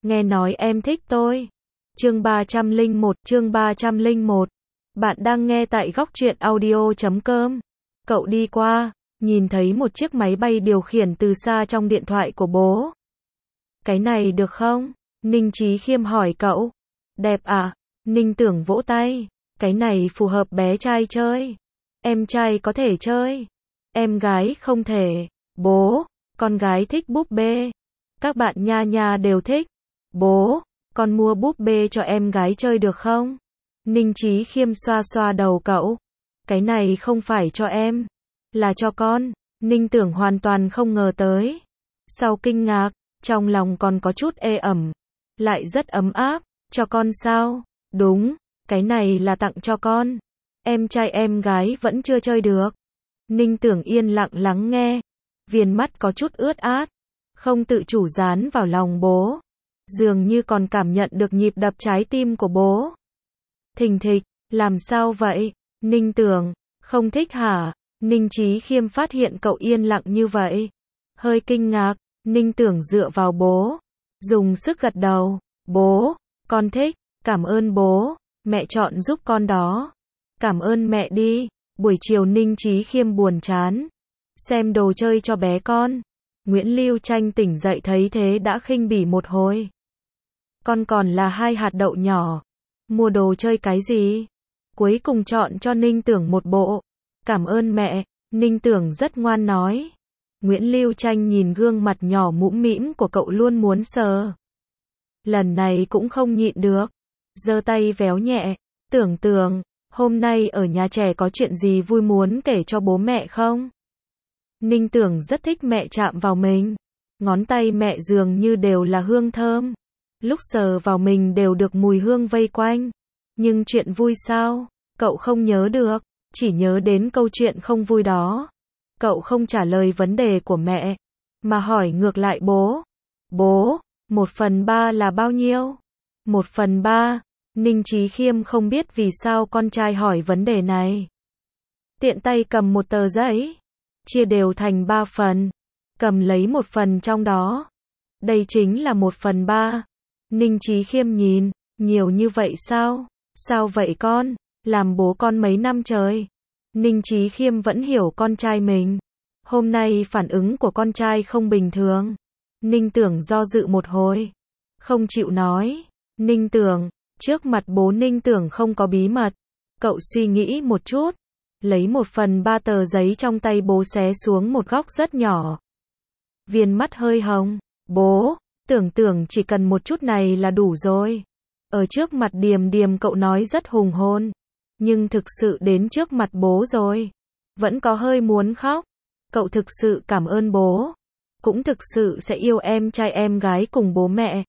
nghe nói em thích tôi. Chương 301, bạn đang nghe tại góc truyện audio.com. Cậu đi qua, nhìn thấy một chiếc máy bay điều khiển từ xa trong điện thoại của bố. Cái này được không? Ninh Chí Khiêm hỏi cậu. Đẹp à? Ninh Tưởng vỗ tay. Cái này phù hợp bé trai chơi. Em trai có thể chơi. Em gái không thể. Bố, con gái thích búp bê. Các bạn nha nha đều thích. Bố, con mua búp bê cho em gái chơi được không? Ninh Chí Khiêm xoa xoa đầu cậu. Cái này không phải cho em, là cho con. Ninh Tưởng hoàn toàn không ngờ tới. Sau kinh ngạc, trong lòng còn có chút ê ẩm, lại rất ấm áp. Cho con sao? Đúng, cái này là tặng cho con. Em trai em gái vẫn chưa chơi được. Ninh Tưởng yên lặng lắng nghe, viền mắt có chút ướt át, không tự chủ dán vào lòng bố, dường như còn cảm nhận được nhịp đập trái tim của bố. Thình thịch, làm sao vậy? Ninh Tưởng, không thích hả? Ninh Chí Khiêm phát hiện cậu yên lặng như vậy, hơi kinh ngạc. Ninh Tưởng dựa vào bố, dùng sức gật đầu. Bố, con thích, cảm ơn bố, mẹ chọn giúp con đó. Cảm ơn mẹ đi. Buổi chiều Ninh Chí Khiêm buồn chán, xem đồ chơi cho bé con. Nguyễn Lưu Tranh tỉnh dậy thấy thế đã khinh bỉ một hồi. Con còn là 2 hạt đậu nhỏ, mua đồ chơi cái gì? Cuối cùng chọn cho Ninh Tưởng một bộ. Cảm ơn mẹ, Ninh Tưởng rất ngoan nói. Nguyễn Lưu Tranh nhìn gương mặt nhỏ mũm mĩm của cậu luôn muốn sờ. Lần này cũng không nhịn được, giơ tay véo nhẹ. Tưởng Tưởng, hôm nay ở nhà trẻ có chuyện gì vui muốn kể cho bố mẹ không? Ninh Tưởng rất thích mẹ chạm vào mình. Ngón tay mẹ dường như đều là hương thơm. Lúc sờ vào mình đều được mùi hương vây quanh. Nhưng chuyện vui sao? Cậu không nhớ được, chỉ nhớ đến câu chuyện không vui đó. Cậu không trả lời vấn đề của mẹ, mà hỏi ngược lại bố. Bố, 1/3 là bao nhiêu? 1/3. Ninh Chí Khiêm không biết vì sao con trai hỏi vấn đề này. Tiện tay cầm một tờ giấy, chia đều thành 3 phần, cầm lấy một phần trong đó. Đây chính là 1/3. Ninh Chí Khiêm nhìn, nhiều như vậy sao? Sao vậy con? Làm bố con mấy năm trời. Ninh Chí Khiêm vẫn hiểu con trai mình. Hôm nay phản ứng của con trai không bình thường. Ninh Tưởng do dự một hồi, không chịu nói. Ninh Tưởng, trước mặt bố Ninh Tưởng không có bí mật. Cậu suy nghĩ một chút, lấy 1/3 tờ giấy trong tay bố xé xuống một góc rất nhỏ. Viền mắt hơi hồng. Bố, Tưởng chỉ cần một chút này là đủ rồi. Ở trước mặt Điềm Điềm cậu nói rất hùng hồn, nhưng thực sự đến trước mặt bố rồi, vẫn có hơi muốn khóc. Cậu thực sự cảm ơn bố, cũng thực sự sẽ yêu em trai em gái cùng bố mẹ.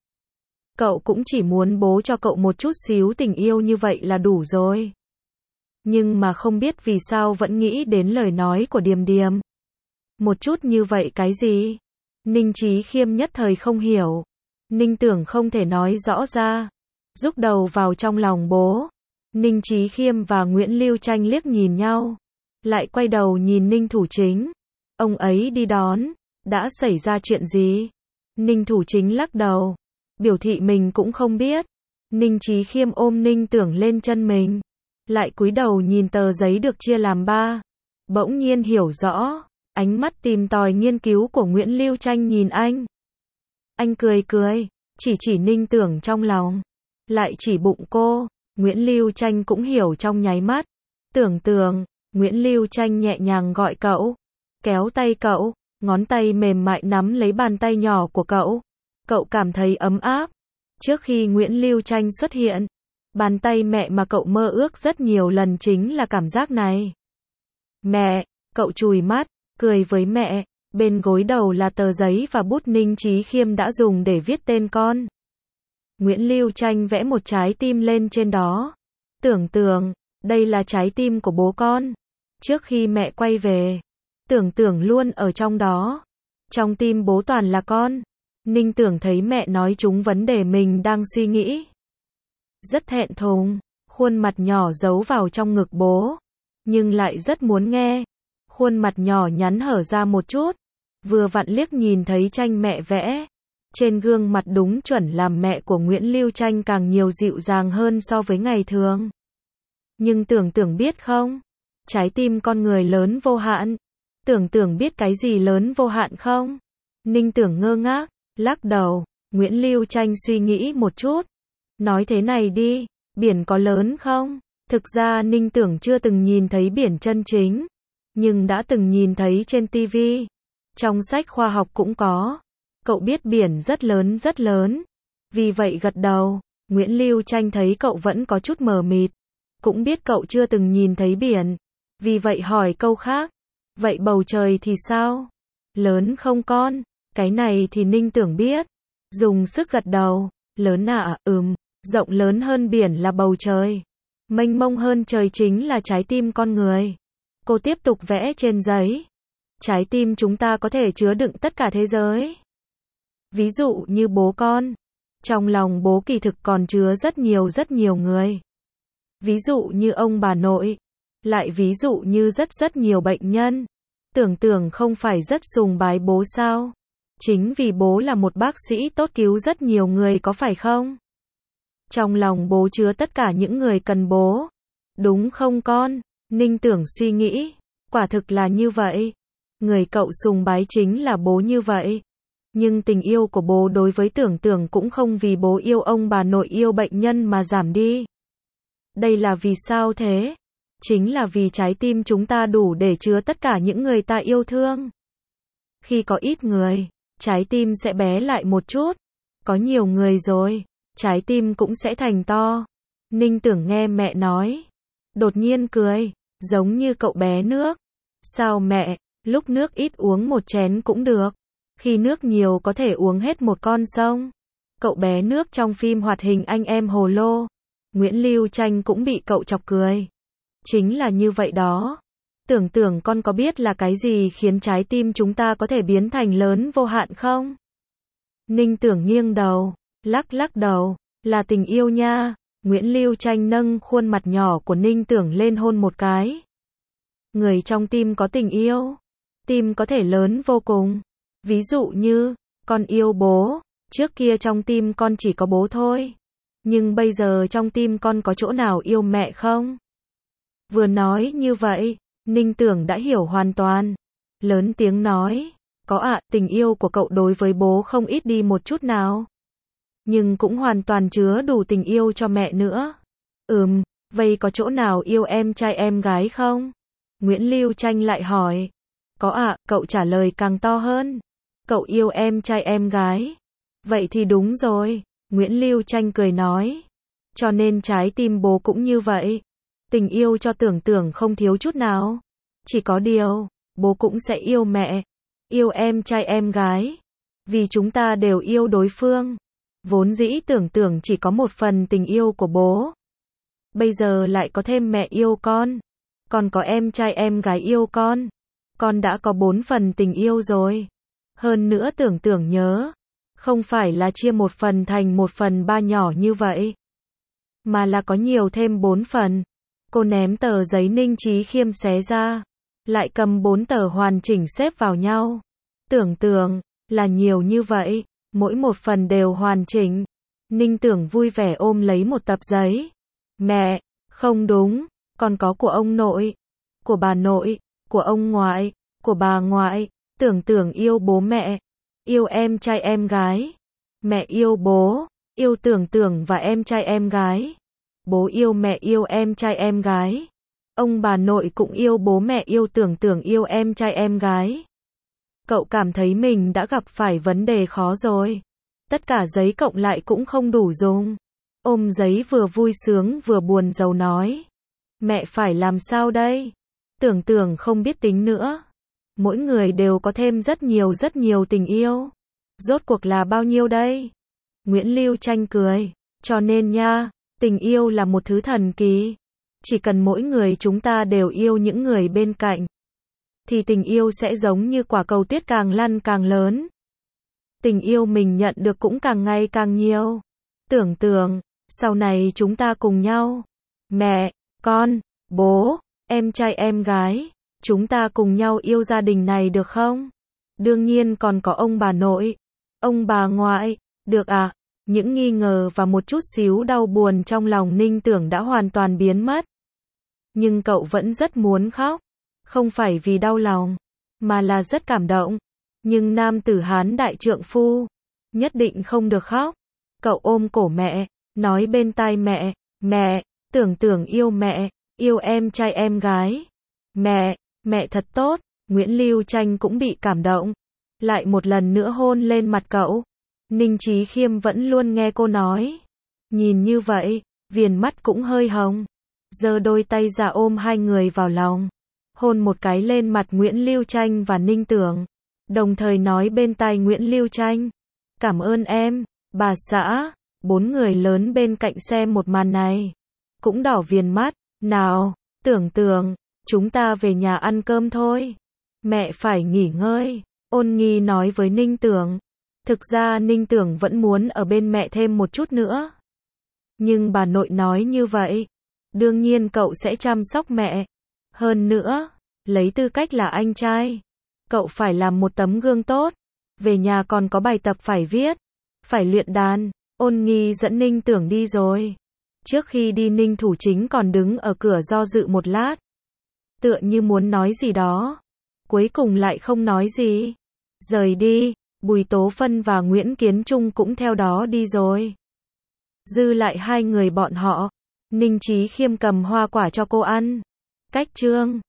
Cậu cũng chỉ muốn bố cho cậu một chút xíu tình yêu như vậy là đủ rồi. Nhưng mà không biết vì sao vẫn nghĩ đến lời nói của Điềm Điềm. Một chút như vậy cái gì? Ninh Chí Khiêm nhất thời không hiểu. Ninh Tưởng không thể nói rõ ra, rúc đầu vào trong lòng bố. Ninh Chí Khiêm và Nguyễn Lưu Tranh liếc nhìn nhau, lại quay đầu nhìn Ninh Thủ Chính. Ông ấy đi đón, đã xảy ra chuyện gì? Ninh Thủ Chính lắc đầu, biểu thị mình cũng không biết. Ninh Chí Khiêm ôm Ninh Tưởng lên chân mình, lại cúi đầu nhìn tờ giấy được chia làm 3. Bỗng nhiên hiểu rõ, ánh mắt tìm tòi nghiên cứu của Nguyễn Lưu Tranh nhìn anh. Anh cười, chỉ Ninh Tưởng trong lòng, lại chỉ bụng cô. Nguyễn Lưu Tranh cũng hiểu trong nháy mắt. Tưởng, Nguyễn Lưu Tranh nhẹ nhàng gọi cậu, kéo tay cậu, ngón tay mềm mại nắm lấy bàn tay nhỏ của cậu. Cậu cảm thấy ấm áp. Trước khi Nguyễn Lưu Tranh xuất hiện, bàn tay mẹ mà cậu mơ ước rất nhiều lần chính là cảm giác này. Mẹ, cậu chùi mắt, cười với mẹ. Bên gối đầu là tờ giấy và bút Ninh Chí Khiêm đã dùng để viết tên con. Nguyễn Lưu Tranh vẽ một trái tim lên trên đó. Tưởng, đây là trái tim của bố con. Trước khi mẹ quay về, Tưởng luôn ở trong đó. Trong tim bố toàn là con. Ninh Tưởng thấy mẹ nói trúng vấn đề mình đang suy nghĩ, rất thẹn thùng, khuôn mặt nhỏ giấu vào trong ngực bố, nhưng lại rất muốn nghe. Khuôn mặt nhỏ nhắn hở ra một chút, vừa vặn liếc nhìn thấy tranh mẹ vẽ. Trên gương mặt đúng chuẩn làm mẹ của Nguyễn Lưu Tranh càng nhiều dịu dàng hơn so với ngày thường. Nhưng tưởng biết không? Trái tim con người lớn vô hạn. Tưởng biết cái gì lớn vô hạn không? Ninh Tưởng ngơ ngác, lắc đầu. Nguyễn Lưu Tranh suy nghĩ một chút. Nói thế này đi, biển có lớn không? Thực ra Ninh Tưởng chưa từng nhìn thấy biển chân chính, nhưng đã từng nhìn thấy trên TV. Trong sách khoa học cũng có. Cậu biết biển rất lớn rất lớn. Vì vậy gật đầu. Nguyễn Lưu Tranh thấy cậu vẫn có chút mờ mịt. Cũng biết cậu chưa từng nhìn thấy biển. Vì vậy hỏi câu khác. Vậy bầu trời thì sao? Lớn không con? Cái này thì Ninh Tưởng biết. Dùng sức gật đầu. Lớn à? Rộng lớn hơn biển là bầu trời. Mênh mông hơn trời chính là trái tim con người. Cô tiếp tục vẽ trên giấy. Trái tim chúng ta có thể chứa đựng tất cả thế giới. Ví dụ như bố con. Trong lòng bố kỳ thực còn chứa rất nhiều người. Ví dụ như ông bà nội. Lại ví dụ như rất nhiều bệnh nhân. Tưởng không phải rất sùng bái bố sao? Chính vì bố là một bác sĩ tốt cứu rất nhiều người có phải không? Trong lòng bố chứa tất cả những người cần bố. Đúng không con? Ninh Tưởng suy nghĩ. Quả thực là như vậy. Người cậu sùng bái chính là bố như vậy. Nhưng tình yêu của bố đối với tưởng cũng không vì bố yêu ông bà nội yêu bệnh nhân mà giảm đi. Đây là vì sao thế? Chính là vì trái tim chúng ta đủ để chứa tất cả những người ta yêu thương. Khi có ít người, trái tim sẽ bé lại một chút. Có nhiều người rồi, trái tim cũng sẽ thành to. Ninh Tưởng nghe mẹ nói. Đột nhiên cười, giống như cậu bé nước. Sao mẹ, lúc nước ít uống một chén cũng được. Khi nước nhiều có thể uống hết một con sông. Cậu bé nước trong phim hoạt hình Anh Em Hồ Lô. Nguyễn Lưu Tranh cũng bị cậu chọc cười. Chính là như vậy đó. Tưởng con có biết là cái gì khiến trái tim chúng ta có thể biến thành lớn vô hạn không? Ninh Tưởng nghiêng đầu, lắc đầu, là tình yêu nha. Nguyễn Lưu Tranh nâng khuôn mặt nhỏ của Ninh Tưởng lên hôn một cái. Người trong tim có tình yêu. Tim có thể lớn vô cùng. Ví dụ như, con yêu bố. Trước kia trong tim con chỉ có bố thôi. Nhưng bây giờ trong tim con có chỗ nào yêu mẹ không? Vừa nói như vậy, Ninh Tưởng đã hiểu hoàn toàn. Lớn tiếng nói, có ạ, tình yêu của cậu đối với bố không ít đi một chút nào. Nhưng cũng hoàn toàn chứa đủ tình yêu cho mẹ nữa. Vậy có chỗ nào yêu em trai em gái không? Nguyễn Lưu Tranh lại hỏi. Có ạ, cậu trả lời càng to hơn. Cậu yêu em trai em gái. Vậy thì đúng rồi. Nguyễn Lưu Tranh cười nói. Cho nên trái tim bố cũng như vậy. Tình yêu cho tưởng không thiếu chút nào. Chỉ có điều, bố cũng sẽ yêu mẹ. Yêu em trai em gái. Vì chúng ta đều yêu đối phương. Vốn dĩ tưởng chỉ có một phần tình yêu của bố. Bây giờ lại có thêm mẹ yêu con. Còn có em trai em gái yêu con. Con đã có 4 phần tình yêu rồi. Hơn nữa tưởng nhớ. Không phải là chia 1 phần thành 1/3 nhỏ như vậy. Mà là có nhiều thêm 4 phần. Cô ném tờ giấy Ninh Chí Khiêm xé ra. Lại cầm 4 tờ hoàn chỉnh xếp vào nhau. Tưởng là nhiều như vậy. Mỗi một phần đều hoàn chỉnh. Ninh Tưởng vui vẻ ôm lấy một tập giấy. Mẹ, không đúng. Còn có của ông nội. Của bà nội. Của ông ngoại. Của bà ngoại. Tưởng yêu bố mẹ. Yêu em trai em gái. Mẹ yêu bố. Yêu tưởng và em trai em gái. Bố yêu mẹ yêu em trai em gái. Ông bà nội cũng yêu bố mẹ yêu tưởng yêu em trai em gái. Cậu cảm thấy mình đã gặp phải vấn đề khó rồi. Tất cả giấy cộng lại cũng không đủ dùng. Ôm giấy vừa vui sướng vừa buồn rầu nói. Mẹ phải làm sao đây? Tưởng không biết tính nữa. Mỗi người đều có thêm rất nhiều tình yêu. Rốt cuộc là bao nhiêu đây? Nguyễn Lưu Tranh cười. Cho nên nha, tình yêu là một thứ thần kỳ. Chỉ cần mỗi người chúng ta đều yêu những người bên cạnh. Thì tình yêu sẽ giống như quả cầu tuyết càng lăn càng lớn. Tình yêu mình nhận được cũng càng ngày càng nhiều. Tưởng, sau này chúng ta cùng nhau. Mẹ, con, bố, em trai em gái. Chúng ta cùng nhau yêu gia đình này được không? Đương nhiên còn có ông bà nội. Ông bà ngoại, được à? Những nghi ngờ và một chút xíu đau buồn trong lòng Ninh Tưởng đã hoàn toàn biến mất. Nhưng cậu vẫn rất muốn khóc. Không phải vì đau lòng, mà là rất cảm động. Nhưng nam tử Hán đại trượng phu, nhất định không được khóc. Cậu ôm cổ mẹ, nói bên tai mẹ, mẹ, Tưởng Tưởng yêu mẹ, yêu em trai em gái. Mẹ thật tốt. Nguyễn Lưu Tranh cũng bị cảm động. Lại một lần nữa hôn lên mặt cậu. Ninh Chí Khiêm vẫn luôn nghe cô nói. Nhìn như vậy, viền mắt cũng hơi hồng. Giơ đôi tay ra ôm hai người vào lòng. Hôn một cái lên mặt Nguyễn Lưu Tranh và Ninh Tưởng. Đồng thời nói bên tai Nguyễn Lưu Tranh. Cảm ơn em, bà xã. Bốn người lớn bên cạnh xem một màn này. Cũng đỏ viền mắt. Nào, Tưởng Tưởng, chúng ta về nhà ăn cơm thôi. Mẹ phải nghỉ ngơi. Ôn Nghi nói với Ninh Tưởng. Thực ra Ninh Tưởng vẫn muốn ở bên mẹ thêm một chút nữa. Nhưng bà nội nói như vậy. Đương nhiên cậu sẽ chăm sóc mẹ. Hơn nữa, lấy tư cách là anh trai, cậu phải làm một tấm gương tốt. Về nhà còn có bài tập phải viết, phải luyện đàn. Ôn Nghi dẫn Ninh Tưởng đi rồi. Trước khi đi Ninh Thủ Chính còn đứng ở cửa do dự một lát. Tựa như muốn nói gì đó. Cuối cùng lại không nói gì. Rời đi, Bùi Tố Phân và Nguyễn Kiến Trung cũng theo đó đi rồi. Dư lại hai người bọn họ. Ninh Chí Khiêm cầm hoa quả cho cô ăn. Cách chương